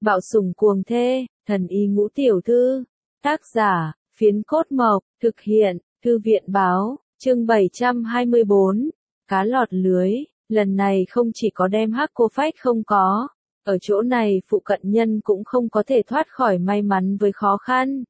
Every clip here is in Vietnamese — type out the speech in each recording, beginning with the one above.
Bạo sủng cuồng thê, thần y ngũ tiểu thư. Tác giả, Phiến Cốt Mộc, thực hiện, Thư viện báo, chương 724, cá lọt lưới, lần này không chỉ có đem hắc cô phách không có, ở chỗ này phụ cận nhân cũng không có thể thoát khỏi may mắn với khó khăn.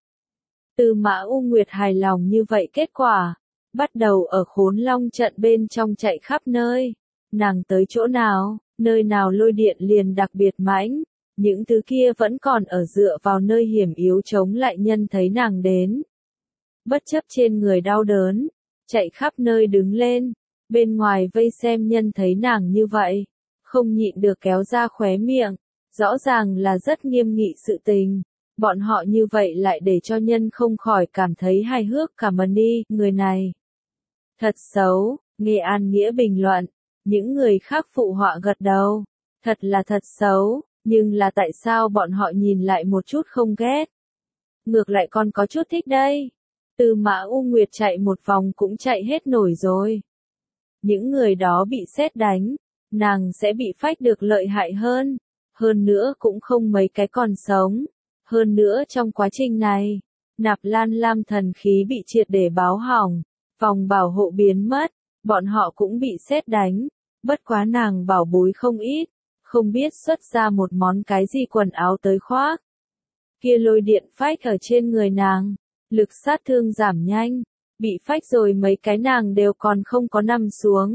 Tư Mã U Nguyệt hài lòng như vậy kết quả, bắt đầu ở Khốn Long trận bên trong chạy khắp nơi, nàng tới chỗ nào, nơi nào lôi điện liền đặc biệt mãnh. Những thứ kia vẫn còn ở dựa vào nơi hiểm yếu chống lại nhân thấy nàng đến. Bất chấp trên người đau đớn, chạy khắp nơi đứng lên, bên ngoài vây xem nhân thấy nàng như vậy, không nhịn được kéo ra khóe miệng, rõ ràng là rất nghiêm nghị sự tình. Bọn họ như vậy lại để cho nhân không khỏi cảm thấy hài hước cả đi, người này. Thật xấu, nghe An Nghĩa bình luận, những người khác phụ họa gật đầu, thật là thật xấu. Nhưng là tại sao bọn họ nhìn lại một chút không ghét? Ngược lại còn có chút thích đây. Tư Mã U Nguyệt chạy một vòng cũng chạy hết nổi rồi. Những người đó bị sét đánh, nàng sẽ bị phách được lợi hại hơn. Hơn nữa cũng không mấy cái còn sống. Hơn nữa trong quá trình này, Nạp Lan Lam thần khí bị triệt để báo hỏng, vòng bảo hộ biến mất, bọn họ cũng bị sét đánh. Bất quá nàng bảo bối không ít. Không biết xuất ra một món cái gì quần áo tới khoác. Kia lôi điện phách ở trên người nàng, lực sát thương giảm nhanh, bị phách rồi mấy cái nàng đều còn không có nằm xuống.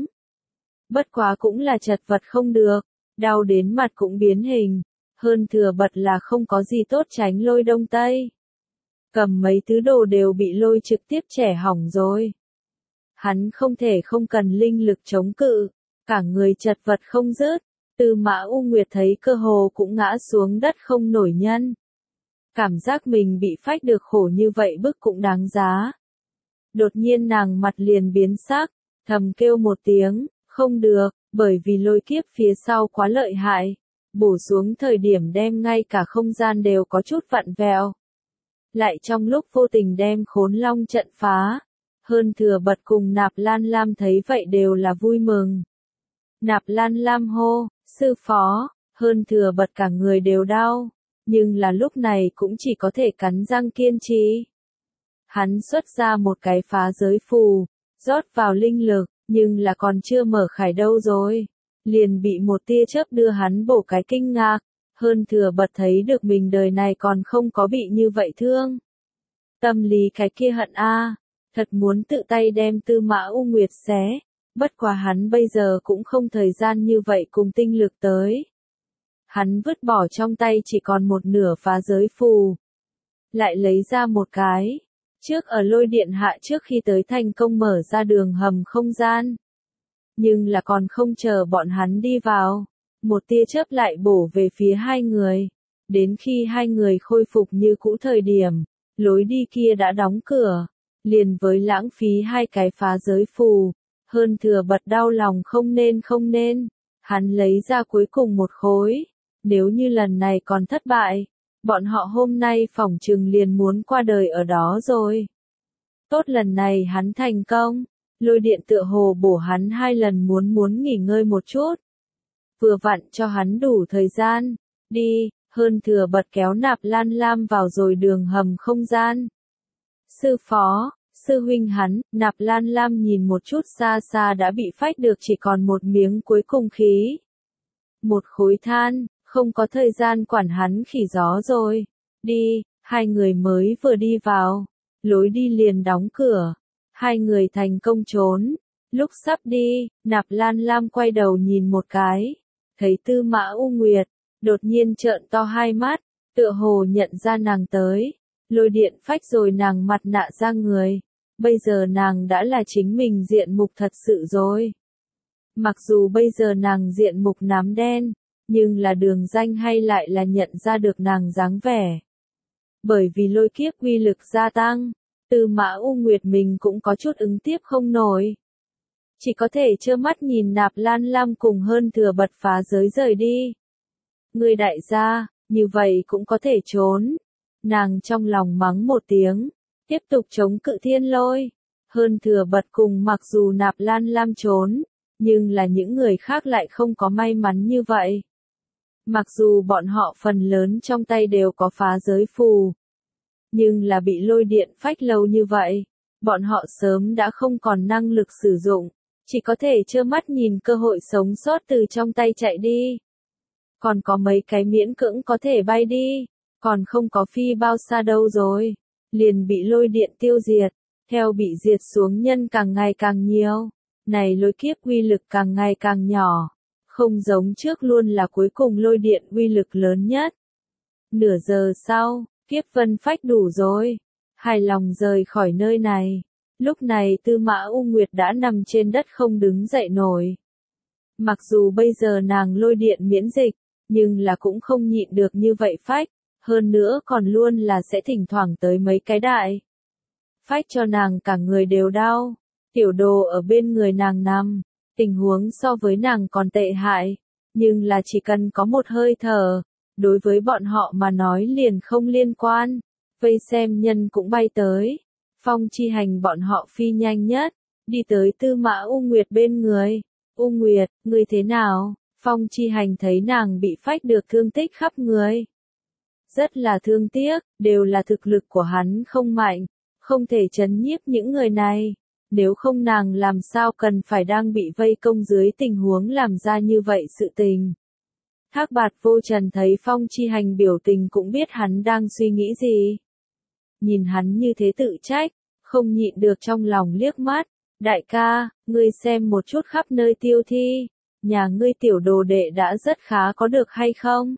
Bất quá cũng là chật vật không được, đau đến mặt cũng biến hình, hơn thừa bật là không có gì tốt tránh lôi đông tây. Cầm mấy thứ đồ đều bị lôi trực tiếp trẻ hỏng rồi. Hắn không thể không cần linh lực chống cự, cả người chật vật không dứt. Tư Mã U Nguyệt thấy cơ hồ cũng ngã xuống đất không nổi nhân. Cảm giác mình bị phách được khổ như vậy bức cũng đáng giá. Đột nhiên nàng mặt liền biến sắc, thầm kêu một tiếng, không được, bởi vì lôi kiếp phía sau quá lợi hại. Bổ xuống thời điểm đem ngay cả không gian đều có chút vặn vẹo. Lại trong lúc vô tình đem Khốn Long trận phá. Hơn thừa bật cùng Nạp Lan Lam thấy vậy đều là vui mừng. Nạp Lan Lam hô, sư phó, hơn thừa bật cả người đều đau, nhưng là lúc này cũng chỉ có thể cắn răng kiên trì. Hắn xuất ra một cái phá giới phù, rót vào linh lực, nhưng là còn chưa mở khải đâu rồi. Liền bị một tia chớp đưa hắn bổ cái kinh ngạc, hơn thừa bật thấy được mình đời này còn không có bị như vậy thương. Tâm lý cái kia hận thật muốn tự tay đem Tư Mã U Nguyệt xé. Bất quá hắn bây giờ cũng không thời gian như vậy cùng tinh lực tới. Hắn vứt bỏ trong tay chỉ còn một nửa phá giới phù. Lại lấy ra một cái. Trước ở lôi điện hạ trước khi tới thành công mở ra đường hầm không gian. Nhưng là còn không chờ bọn hắn đi vào. Một tia chớp lại bổ về phía hai người. Đến khi hai người khôi phục như cũ thời điểm, lối đi kia đã đóng cửa. Liền với lãng phí hai cái phá giới phù. Hơn thừa bật đau lòng không nên, hắn lấy ra cuối cùng một khối, nếu như lần này còn thất bại, bọn họ hôm nay phỏng chừng liền muốn qua đời ở đó rồi. Tốt lần này hắn thành công, lôi điện tựa hồ bổ hắn hai lần muốn nghỉ ngơi một chút. Vừa vặn cho hắn đủ thời gian, đi, hơn thừa bật kéo Nạp Lan Lam vào rồi đường hầm không gian. Sư phó. Sư huynh hắn, Nạp Lan Lam nhìn một chút xa xa đã bị phách được chỉ còn một miếng cuối cùng khí. Một khối than, không có thời gian quản hắn khỉ gió rồi. Đi, hai người mới vừa đi vào. Lối đi liền đóng cửa. Hai người thành công trốn. Lúc sắp đi, Nạp Lan Lam quay đầu nhìn một cái. Thấy Tư Mã U Nguyệt, đột nhiên trợn to hai mắt, tựa hồ nhận ra nàng tới. Lôi điện phách rồi nàng mặt nạ ra người. Bây giờ nàng đã là chính mình diện mục thật sự rồi. Mặc dù bây giờ nàng diện mục nám đen, nhưng là đường danh hay lại là nhận ra được nàng dáng vẻ. Bởi vì lôi kiếp uy lực gia tăng, Tư Mã U Nguyệt mình cũng có chút ứng tiếp không nổi. Chỉ có thể trơ mắt nhìn Nạp Lan Lam cùng hơn thừa bật phá giới rời đi. Người đại gia, như vậy cũng có thể trốn. Nàng trong lòng mắng một tiếng. Tiếp tục chống cự thiên lôi. Hơn thừa bật cùng mặc dù Nạp Lan Lam trốn, nhưng là những người khác lại không có may mắn như vậy. Mặc dù bọn họ phần lớn trong tay đều có phá giới phù, nhưng là bị lôi điện phách lâu như vậy, bọn họ sớm đã không còn năng lực sử dụng, chỉ có thể trơ mắt nhìn cơ hội sống sót từ trong tay chạy đi. Còn có mấy cái miễn cưỡng có thể bay đi, còn không có phi bao xa đâu rồi, liền bị lôi điện tiêu diệt, theo bị diệt xuống nhân càng ngày càng nhiều, này lôi kiếp uy lực càng ngày càng nhỏ, không giống trước luôn là cuối cùng lôi điện uy lực lớn nhất. Nửa giờ sau, kiếp vân phách đủ rồi, hài lòng rời khỏi nơi này. Lúc này Tư Mã U Nguyệt đã nằm trên đất không đứng dậy nổi. Mặc dù bây giờ nàng lôi điện miễn dịch, nhưng là cũng không nhịn được như vậy phách, hơn nữa còn luôn là sẽ thỉnh thoảng tới mấy cái đại. Phách cho nàng cả người đều đau, tiểu đồ ở bên người nàng nằm, tình huống so với nàng còn tệ hại, nhưng là chỉ cần có một hơi thở, đối với bọn họ mà nói liền không liên quan, vây xem nhân cũng bay tới. Phong Chi Hành bọn họ phi nhanh nhất, đi tới Tư Mã U Nguyệt bên người. U Nguyệt, ngươi thế nào? Phong Chi Hành thấy nàng bị phách được thương tích khắp người. Rất là thương tiếc, đều là thực lực của hắn không mạnh, không thể trấn nhiếp những người này. Nếu không nàng làm sao cần phải đang bị vây công dưới tình huống làm ra như vậy sự tình. Thác Bạt Vô Trần thấy Phong Chi Hành biểu tình cũng biết hắn đang suy nghĩ gì. Nhìn hắn như thế tự trách, không nhịn được trong lòng liếc mắt. Đại ca, ngươi xem một chút khắp nơi tiêu thi, nhà ngươi tiểu đồ đệ đã rất khá có được hay không?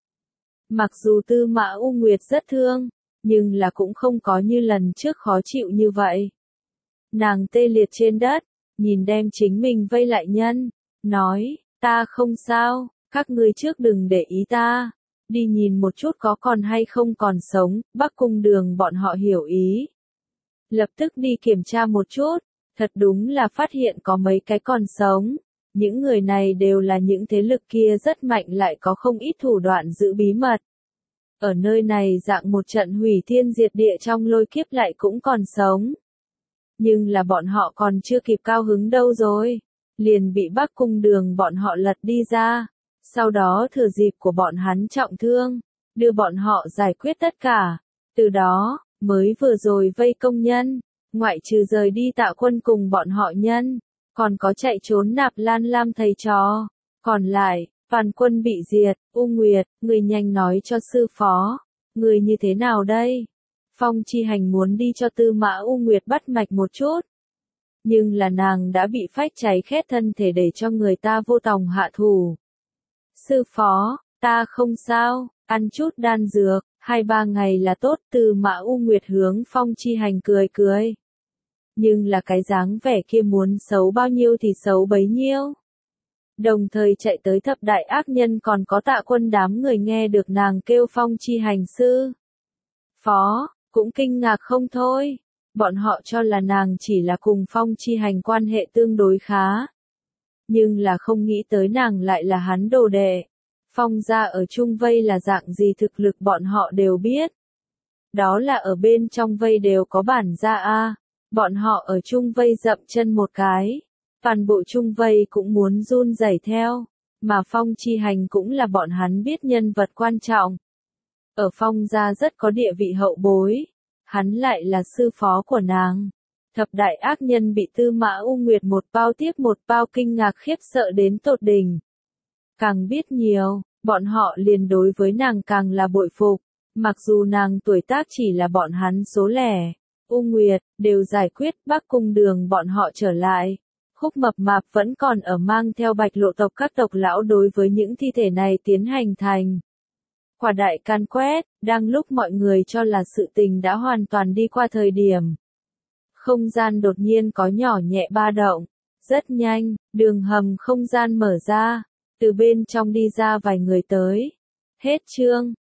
Mặc dù Tư Mã U Nguyệt rất thương, nhưng là cũng không có như lần trước khó chịu như vậy. Nàng tê liệt trên đất, nhìn đem chính mình vây lại nhân, nói, ta không sao, các ngươi trước đừng để ý ta, đi nhìn một chút có còn hay không còn sống. Bắc Cung Đường bọn họ hiểu ý. Lập tức đi kiểm tra một chút, thật đúng là phát hiện có mấy cái còn sống. Những người này đều là những thế lực kia rất mạnh lại có không ít thủ đoạn giữ bí mật. Ở nơi này dạng một trận hủy thiên diệt địa trong lôi kiếp lại cũng còn sống. Nhưng là bọn họ còn chưa kịp cao hứng đâu rồi, liền bị Bắc Cung Đường bọn họ lật đi ra, sau đó thừa dịp của bọn hắn trọng thương, đưa bọn họ giải quyết tất cả, từ đó, mới vừa rồi vây công nhân, ngoại trừ rời đi Tạ Quân cùng bọn họ nhân, còn có chạy trốn Nạp Lan Lam thầy trò, còn lại, toàn quân bị diệt. U Nguyệt, người nhanh nói cho sư phó, người như thế nào đây? Phong Chi Hành muốn đi cho Tư Mã U Nguyệt bắt mạch một chút. Nhưng là nàng đã bị phách cháy khét thân thể để cho người ta vô tòng hạ thủ. Sư phó, ta không sao, ăn chút đan dược, 2-3 ngày là tốt. Tư Mã U Nguyệt hướng Phong Chi Hành cười cười. Nhưng là cái dáng vẻ kia muốn xấu bao nhiêu thì xấu bấy nhiêu. Đồng thời chạy tới thập đại ác nhân còn có Tạ Quân đám người nghe được nàng kêu Phong Chi Hành sư phó, cũng kinh ngạc không thôi. Bọn họ cho là nàng chỉ là cùng Phong Chi Hành quan hệ tương đối khá. Nhưng là không nghĩ tới nàng lại là hắn đồ đệ. Phong gia ở chung vây là dạng gì thực lực bọn họ đều biết. Đó là ở bên trong vây đều có bản gia a. Bọn họ ở chung vây dậm chân một cái. Toàn bộ chung vây cũng muốn run rẩy theo. Mà Phong Chi Hành cũng là bọn hắn biết nhân vật quan trọng. Ở Phong gia rất có địa vị hậu bối. Hắn lại là sư phó của nàng. Thập đại ác nhân bị Tư Mã U Nguyệt một bao tiếp một bao kinh ngạc khiếp sợ đến tột đỉnh. Càng biết nhiều, bọn họ liền đối với nàng càng là bội phục. Mặc dù nàng tuổi tác chỉ là bọn hắn số lẻ. U Nguyệt, đều giải quyết. Bắc Cung Đường bọn họ trở lại. Khúc Mập Mạp vẫn còn ở mang theo Bạch Lộ tộc các tộc lão đối với những thi thể này tiến hành thành quả đại can quét, đang lúc mọi người cho là sự tình đã hoàn toàn đi qua thời điểm. Không gian đột nhiên có nhỏ nhẹ ba động, rất nhanh, đường hầm không gian mở ra, từ bên trong đi ra vài người tới. Hết chương.